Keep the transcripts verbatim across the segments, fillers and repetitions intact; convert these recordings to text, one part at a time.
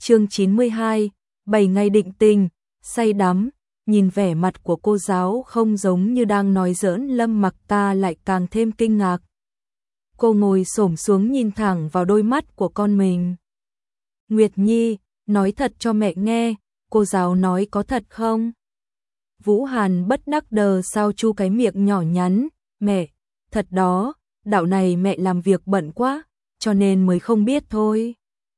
Chương chín mươi hai, bảy ngày định tình, say đắm, nhìn vẻ mặt của cô giáo không giống như đang nói giỡn, Lâm Mặc Ta lại càng thêm kinh ngạc. Cô ngồi xổm xuống nhìn thẳng vào đôi mắt của con mình. Nguyệt Nhi, nói thật cho mẹ nghe, cô giáo nói có thật không? Vũ Hàn bất đắc đờ sao chu cái miệng nhỏ nhắn, mẹ, thật đó, dạo này mẹ làm việc bận quá, cho nên mới không biết thôi.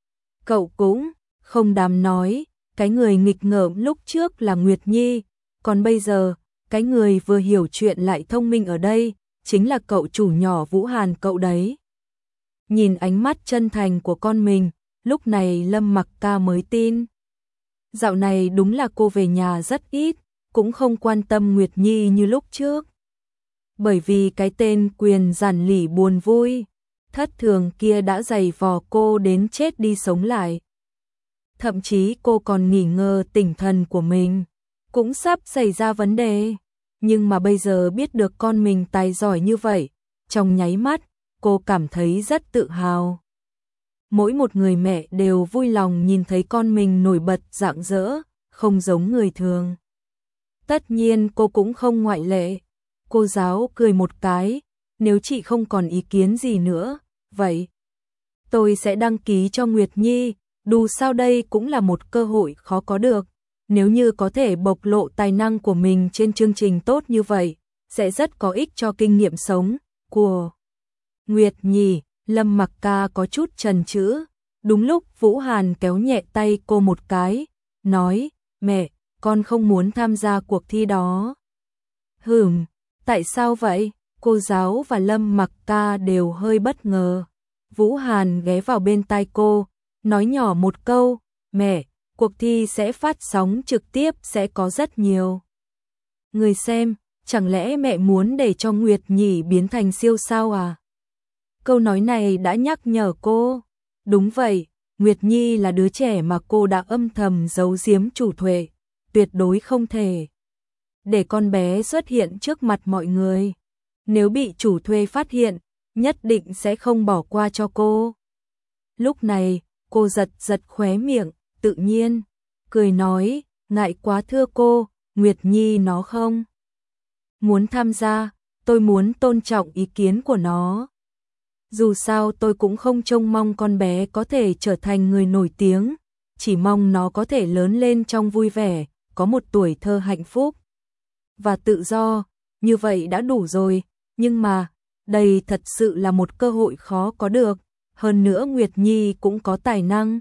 Cậu cũng không dám nói, cái người nghịch ngợm lúc trước là Nguyệt Nhi, còn bây giờ, cái người vừa hiểu chuyện lại thông minh ở đây, chính là cậu chủ nhỏ Vũ Hàn cậu đấy. Nhìn ánh mắt chân thành của con mình, lúc này Lâm Mặc Ca mới tin. Dạo này đúng là cô về nhà rất ít, cũng không quan tâm Nguyệt Nhi như lúc trước. Bởi vì cái tên Quyền Giản Lỉ buồn vui, thất thường kia đã giày vò cô đến chết đi sống lại. Thậm chí cô còn nghi ngờ tinh thần của mình cũng sắp xảy ra vấn đề. Nhưng mà bây giờ biết được con mình tài giỏi như vậy, trong nháy mắt, cô cảm thấy rất tự hào. Mỗi một người mẹ đều vui lòng nhìn thấy con mình nổi bật rạng rỡ, không giống người thường. Tất nhiên cô cũng không ngoại lệ. Cô giáo cười một cái, nếu chị không còn ý kiến gì nữa, vậy tôi sẽ đăng ký cho Nguyệt Nhi, dù sao đây cũng là một cơ hội khó có được. Nếu như có thể bộc lộ tài năng của mình trên chương trình tốt như vậy, sẽ rất có ích cho kinh nghiệm sống của Nguyệt Nhi. Lâm Mặc Ca có chút chần chừ. Đúng lúc Vũ Hàn kéo nhẹ tay cô một cái, nói, mẹ, con không muốn tham gia cuộc thi đó. Hừm, tại sao vậy? Cô giáo và Lâm Mặc Ca đều hơi bất ngờ. Vũ Hàn ghé vào bên tai cô, nói nhỏ một câu, mẹ, cuộc thi sẽ phát sóng trực tiếp, sẽ có rất nhiều người xem, chẳng lẽ mẹ muốn để cho Nguyệt Nhi biến thành siêu sao à? Câu nói này đã nhắc nhở cô. Đúng vậy, Nguyệt Nhi là đứa trẻ mà cô đã âm thầm giấu giếm chủ thuệ, tuyệt đối không thể để con bé xuất hiện trước mặt mọi người. Nếu bị chủ thuê phát hiện, nhất định sẽ không bỏ qua cho cô. Lúc này, cô giật giật khóe miệng, tự nhiên cười nói, ngại quá thưa cô, Nguyệt Nhi nó không muốn tham gia, tôi muốn tôn trọng ý kiến của nó. Dù sao tôi cũng không trông mong con bé có thể trở thành người nổi tiếng, chỉ mong nó có thể lớn lên trong vui vẻ, có một tuổi thơ hạnh phúc và tự do, như vậy đã đủ rồi. Nhưng mà, đây thật sự là một cơ hội khó có được, hơn nữa Nguyệt Nhi cũng có tài năng.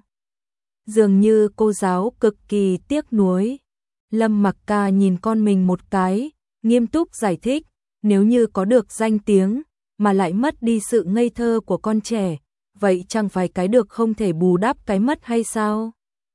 Dường như cô giáo cực kỳ tiếc nuối. Lâm Mặc Ca nhìn con mình một cái, nghiêm túc giải thích, nếu như có được danh tiếng, mà lại mất đi sự ngây thơ của con trẻ, vậy chẳng phải cái được không thể bù đắp cái mất hay sao?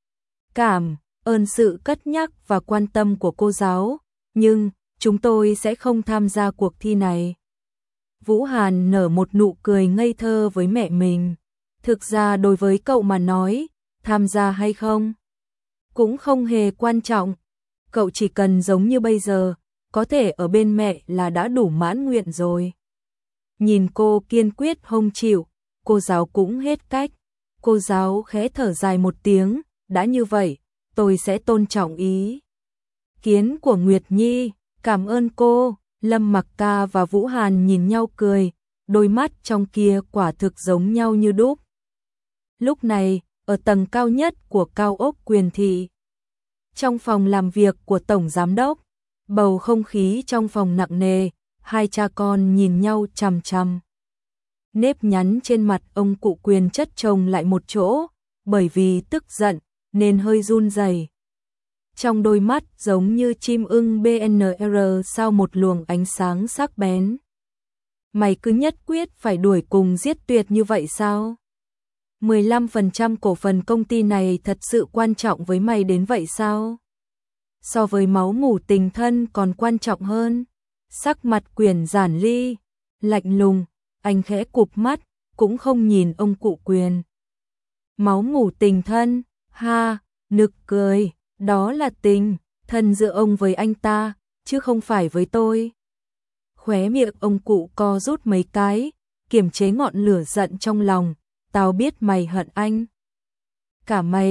Cảm ơn sự cất nhắc và quan tâm của cô giáo, nhưng chúng tôi sẽ không tham gia cuộc thi này. Vũ Hàn nở một nụ cười ngây thơ với mẹ mình. Thực ra đối với cậu mà nói, tham gia hay không cũng không hề quan trọng. Cậu chỉ cần giống như bây giờ, có thể ở bên mẹ là đã đủ mãn nguyện rồi. Nhìn cô kiên quyết không chịu, cô giáo cũng hết cách. Cô giáo khẽ thở dài một tiếng, đã như vậy, tôi sẽ tôn trọng ý kiến của Nguyệt Nhi, cảm ơn cô. Lâm Mặc Ca và Vũ Hàn nhìn nhau cười, đôi mắt trong kia quả thực giống nhau như đúc. Lúc này, ở tầng cao nhất của cao ốc Quyền Thị, trong phòng làm việc của Tổng Giám Đốc, bầu không khí trong phòng nặng nề, hai cha con nhìn nhau chằm chằm. Nếp nhăn trên mặt ông cụ Quyền chất chồng lại một chỗ, bởi vì tức giận nên hơi run rẩy. Trong đôi mắt giống như chim ưng bê en rờ sau một luồng ánh sáng sắc bén. Mày cứ nhất quyết phải đuổi cùng giết tuyệt như vậy sao? mười lăm phần trăm cổ phần công ty này thật sự quan trọng với mày đến vậy sao? So với máu mủ tình thân còn quan trọng hơn. Sắc mặt Quyền Giản Ly lạnh lùng, anh khẽ cụp mắt, cũng không nhìn ông cụ Quyền. Máu mủ tình thân, ha, nực cười, đó là tình thân giữa ông với anh ta, chứ không phải với tôi. Khóe miệng ông cụ co rút mấy cái, kiềm chế ngọn lửa giận trong lòng, tao biết mày hận anh. Cả mày,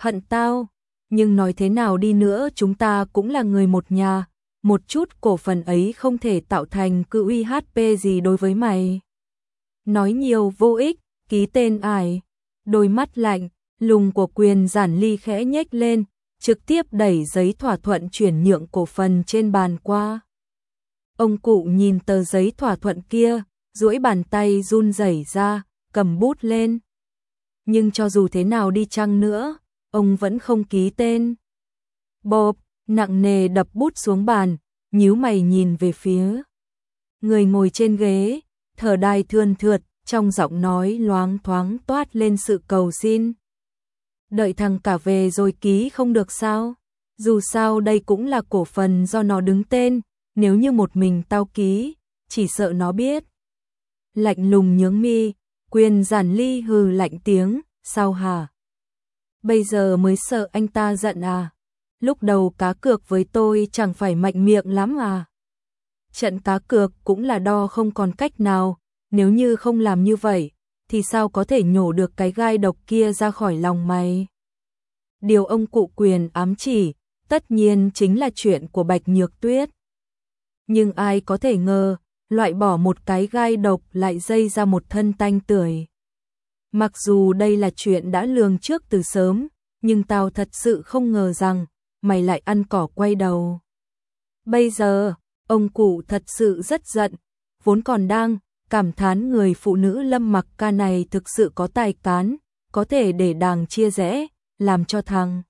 hận tao, nhưng nói thế nào đi nữa chúng ta cũng là người một nhà, một chút cổ phần ấy không thể tạo thành cự uy hát pê gì đối với mày. Nói nhiều vô ích, ký tên ải. Đôi mắt lạnh, lùng của Quyền Giản Ly khẽ nhếch lên, trực tiếp đẩy giấy thỏa thuận chuyển nhượng cổ phần trên bàn qua. Ông cụ nhìn tờ giấy thỏa thuận kia, duỗi bàn tay run rẩy ra, cầm bút lên. Nhưng cho dù thế nào đi chăng nữa, ông vẫn không ký tên. Bộp, nặng nề đập bút xuống bàn, nhíu mày nhìn về phía người ngồi trên ghế, thở đai thườn thượt, trong giọng nói loáng thoáng toát lên sự cầu xin. Đợi thằng cả về rồi ký không được sao? Dù sao đây cũng là cổ phần do nó đứng tên, nếu như một mình tao ký, chỉ sợ nó biết. Lạnh lùng nhướng mi, Quyền Giản Ly hừ lạnh tiếng, sao hả? Bây giờ mới sợ anh ta giận à? Lúc đầu cá cược với tôi chẳng phải mạnh miệng lắm à? Trận cá cược cũng là đo không còn cách nào, nếu như không làm như vậy, thì sao có thể nhổ được cái gai độc kia ra khỏi lòng mày? Điều ông cụ Quyền ám chỉ, tất nhiên chính là chuyện của Bạch Nhược Tuyết. Nhưng ai có thể ngờ, loại bỏ một cái gai độc lại dây ra một thân tanh tưởi. Mặc dù đây là chuyện đã lường trước từ sớm, nhưng tao thật sự không ngờ rằng, mày lại ăn cỏ quay đầu. Bây giờ, ông cụ thật sự rất giận, vốn còn đang cảm thán người phụ nữ Lâm Mặc Ca này thực sự có tài cán, có thể để đàng chia rẽ, làm cho thằng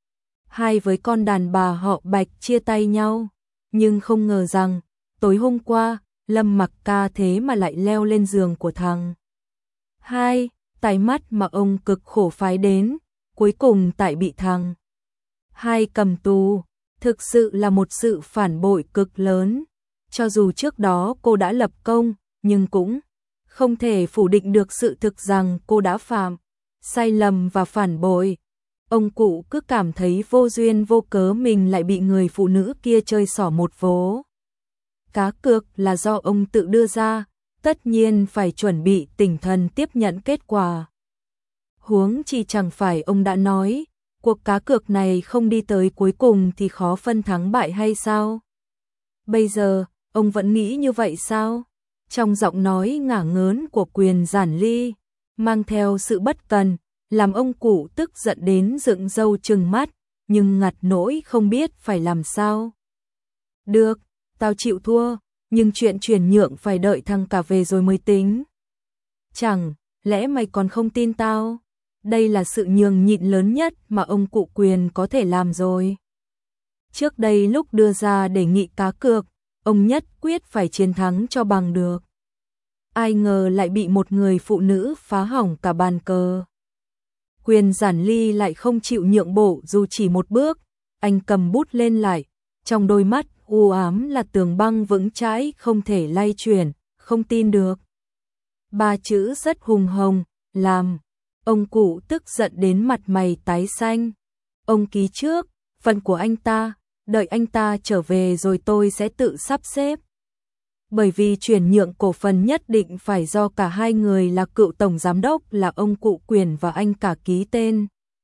hai với con đàn bà họ Bạch chia tay nhau. Nhưng không ngờ rằng, tối hôm qua, Lâm Mặc Ca thế mà lại leo lên giường của thằng hai, tai mắt mà ông cực khổ phái đến, cuối cùng tại bị thằng hai cầm tù, thực sự là một sự phản bội cực lớn. Cho dù trước đó cô đã lập công, nhưng cũng không thể phủ định được sự thực rằng cô đã phạm sai lầm và phản bội. Ông cụ cứ cảm thấy vô duyên vô cớ mình lại bị người phụ nữ kia chơi xỏ một vố. Cá cược là do ông tự đưa ra, tất nhiên phải chuẩn bị tinh thần tiếp nhận kết quả. Huống chi chẳng phải ông đã nói, cuộc cá cược này không đi tới cuối cùng thì khó phân thắng bại hay sao? Bây giờ, ông vẫn nghĩ như vậy sao? Trong giọng nói ngả ngớn của Quyền Giản Ly, mang theo sự bất cần, làm ông cụ tức giận đến dựng râu trừng mắt, nhưng ngặt nỗi không biết phải làm sao. Được, tao chịu thua, nhưng chuyện chuyển nhượng phải đợi thằng cả về rồi mới tính. Chẳng lẽ mày còn không tin tao? Đây là sự nhường nhịn lớn nhất mà ông cụ Quyền có thể làm rồi. Trước đây lúc đưa ra đề nghị cá cược, ông nhất quyết phải chiến thắng cho bằng được. Ai ngờ lại bị một người phụ nữ phá hỏng cả bàn cờ. Quyền Giản Ly lại không chịu nhượng bộ dù chỉ một bước, anh cầm bút lên lại, trong đôi mắt u ám là tường băng vững chãi không thể lay chuyển, không tin được. Ba chữ rất hùng hồn, làm ông cụ tức giận đến mặt mày tái xanh. Ông ký trước, phần của anh ta, đợi anh ta trở về rồi tôi sẽ tự sắp xếp. Bởi vì chuyển nhượng cổ phần nhất định phải do cả hai người là cựu tổng giám đốc là ông cụ Quyền và anh cả ký tên,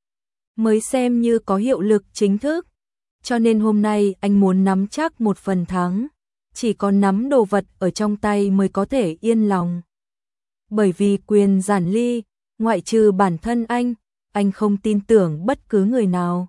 mới xem như có hiệu lực chính thức. Cho nên hôm nay anh muốn nắm chắc một phần thắng, chỉ có nắm đồ vật ở trong tay mới có thể yên lòng. Bởi vì Quyền Giản Ly, ngoại trừ bản thân anh, anh không tin tưởng bất cứ người nào.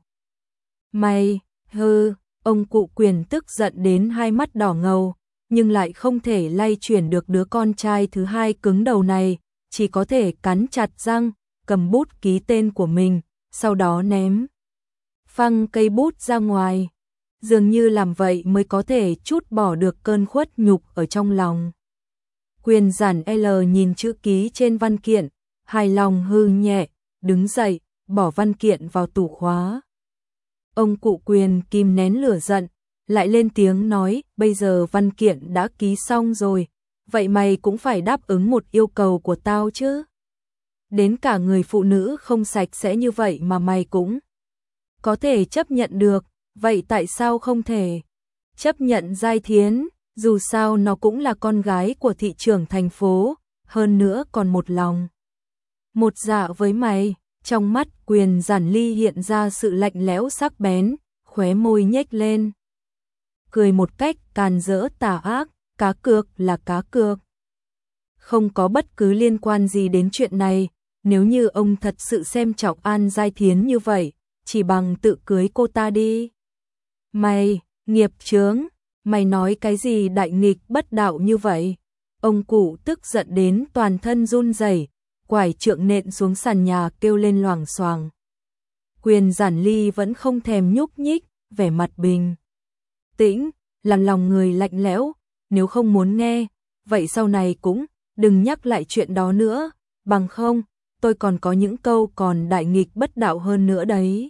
Mày, hừ, ông cụ Quyền tức giận đến hai mắt đỏ ngầu, nhưng lại không thể lay chuyển được đứa con trai thứ hai cứng đầu này, chỉ có thể cắn chặt răng, cầm bút ký tên của mình, sau đó ném phăng cây bút ra ngoài. Dường như làm vậy mới có thể trút bỏ được cơn khuất nhục ở trong lòng. Quyền Giản L nhìn chữ ký trên văn kiện, hài lòng hư nhẹ, đứng dậy, bỏ văn kiện vào tủ khóa. Ông cụ Quyền kìm nén lửa giận, lại lên tiếng nói, bây giờ văn kiện đã ký xong rồi, vậy mày cũng phải đáp ứng một yêu cầu của tao chứ. Đến cả người phụ nữ không sạch sẽ như vậy mà mày cũng có thể chấp nhận được, vậy tại sao không thể chấp nhận Giai Thiến, dù sao nó cũng là con gái của thị trưởng thành phố, hơn nữa còn một lòng một dạ với mày, Trong mắt Quyền Giản Ly hiện ra sự lạnh lẽo sắc bén, khóe môi nhếch lên. Cười một cách càn rỡ tà ác, cá cược là cá cược. Không có bất cứ liên quan gì đến chuyện này, nếu như ông thật sự xem trọng An Giai Thiến như vậy, chỉ bằng tự cưới cô ta đi. Mày, nghiệp chướng, mày nói cái gì đại nghịch bất đạo như vậy? Ông cụ tức giận đến toàn thân run rẩy, quải trượng nện xuống sàn nhà kêu lên loảng xoảng. Quyền Giản Ly vẫn không thèm nhúc nhích, vẻ mặt bình tĩnh, làm lòng người lạnh lẽo, nếu không muốn nghe, vậy sau này cũng đừng nhắc lại chuyện đó nữa, bằng không, tôi còn có những câu còn đại nghịch bất đạo hơn nữa đấy.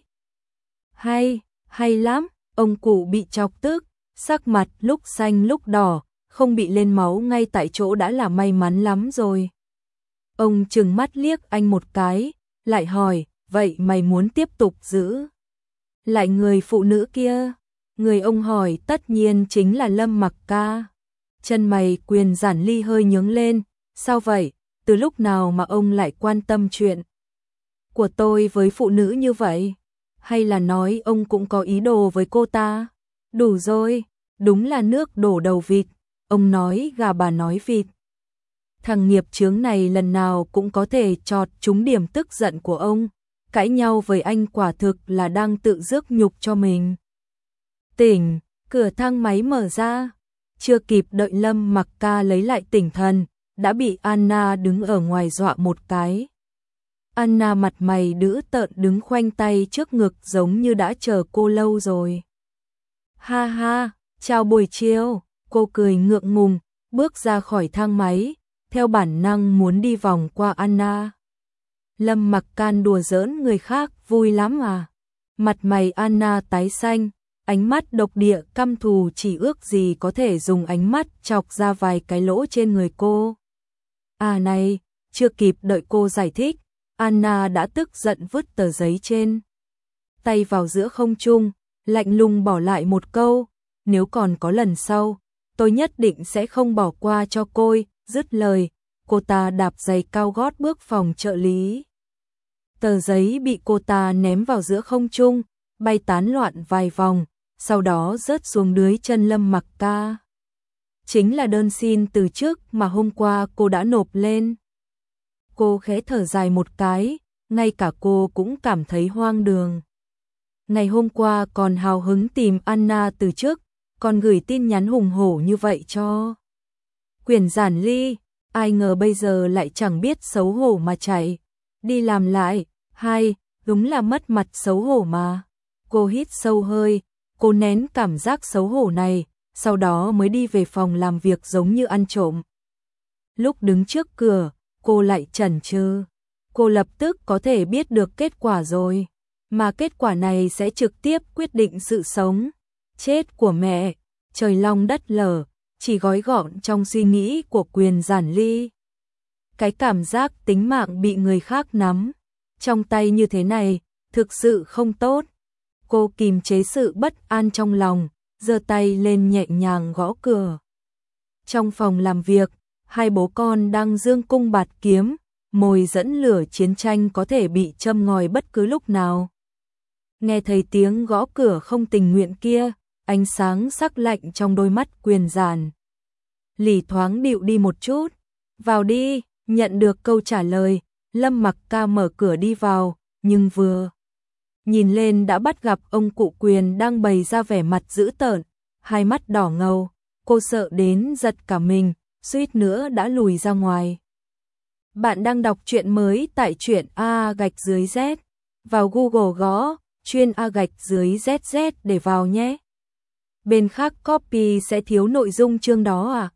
Hay, hay lắm, ông cụ bị chọc tức, sắc mặt lúc xanh lúc đỏ, không bị lên máu ngay tại chỗ đã là may mắn lắm rồi. Ông trừng mắt liếc anh một cái, lại hỏi, vậy mày muốn tiếp tục giữ lại người phụ nữ kia? Người ông hỏi tất nhiên chính là Lâm Mặc Ca. Chân mày Quyền Giản Ly hơi nhướng lên, sao vậy? Từ lúc nào mà ông lại quan tâm chuyện của tôi với phụ nữ như vậy? Hay là nói ông cũng có ý đồ với cô ta? Đủ rồi, đúng là nước đổ đầu vịt, ông nói gà bà nói vịt. Thằng nghiệp chướng này lần nào cũng có thể chọt trúng điểm tức giận của ông, cãi nhau với anh quả thực là đang tự rước nhục cho mình. Tỉnh, cửa thang máy mở ra, chưa kịp đợi Lâm Mặc Ca lấy lại tỉnh thần, đã bị Anna đứng ở ngoài dọa một cái. Anna mặt mày dữ tợn đứng khoanh tay trước ngực giống như đã chờ cô lâu rồi. Ha ha, chào buổi chiều, cô cười ngượng ngùng, bước ra khỏi thang máy, theo bản năng muốn đi vòng qua Anna. Lâm Mặc Can đùa giỡn người khác vui lắm à? Mặt mày Anna tái xanh, ánh mắt độc địa căm thù chỉ ước gì có thể dùng ánh mắt chọc ra vài cái lỗ trên người cô. À này, chưa kịp đợi cô giải thích, Anna đã tức giận vứt tờ giấy trên tay vào giữa không trung, lạnh lùng bỏ lại một câu, nếu còn có lần sau, tôi nhất định sẽ không bỏ qua cho cô. Dứt lời, cô ta đạp giày cao gót bước phòng trợ lý. Tờ giấy bị cô ta ném vào giữa không trung, bay tán loạn vài vòng, sau đó rớt xuống dưới chân Lâm Mặc Ca. Chính là đơn xin từ chức mà hôm qua cô đã nộp lên. Cô khẽ thở dài một cái, ngay cả cô cũng cảm thấy hoang đường. Ngày hôm qua còn hào hứng tìm Anna từ chức, còn gửi tin nhắn hùng hổ như vậy cho Quyền Giản Ly, ai ngờ bây giờ lại chẳng biết xấu hổ mà chạy. Đi làm lại, hay, đúng là mất mặt xấu hổ mà. Cô hít sâu hơi, cô nén cảm giác xấu hổ này, sau đó mới đi về phòng làm việc giống như ăn trộm. Lúc đứng trước cửa, cô lại chần chừ. Cô lập tức có thể biết được kết quả rồi, mà kết quả này sẽ trực tiếp quyết định sự sống chết của mẹ. Trời long đất lở, chỉ gói gọn trong suy nghĩ của Quyền Giản Ly. Cái cảm giác tính mạng bị người khác nắm trong tay như thế này, thực sự không tốt. Cô kìm chế sự bất an trong lòng, giơ tay lên nhẹ nhàng gõ cửa. Trong phòng làm việc, hai bố con đang dương cung bạt kiếm, mồi dẫn lửa chiến tranh có thể bị châm ngòi bất cứ lúc nào. Nghe thấy tiếng gõ cửa không tình nguyện kia, ánh sáng sắc lạnh trong đôi mắt Quyền Giản Ly thoáng dịu đi một chút. Vào đi, nhận được câu trả lời, Lâm Mặc Ca mở cửa đi vào, nhưng vừa nhìn lên đã bắt gặp ông cụ Quyền đang bày ra vẻ mặt dữ tợn, hai mắt đỏ ngầu, cô sợ đến giật cả mình, suýt nữa đã lùi ra ngoài. Bạn đang đọc truyện mới tại truyện A gạch dưới Z, vào Google gõ chuyên A gạch dưới Z Z để vào nhé. Bên khác copy sẽ thiếu nội dung chương đó à?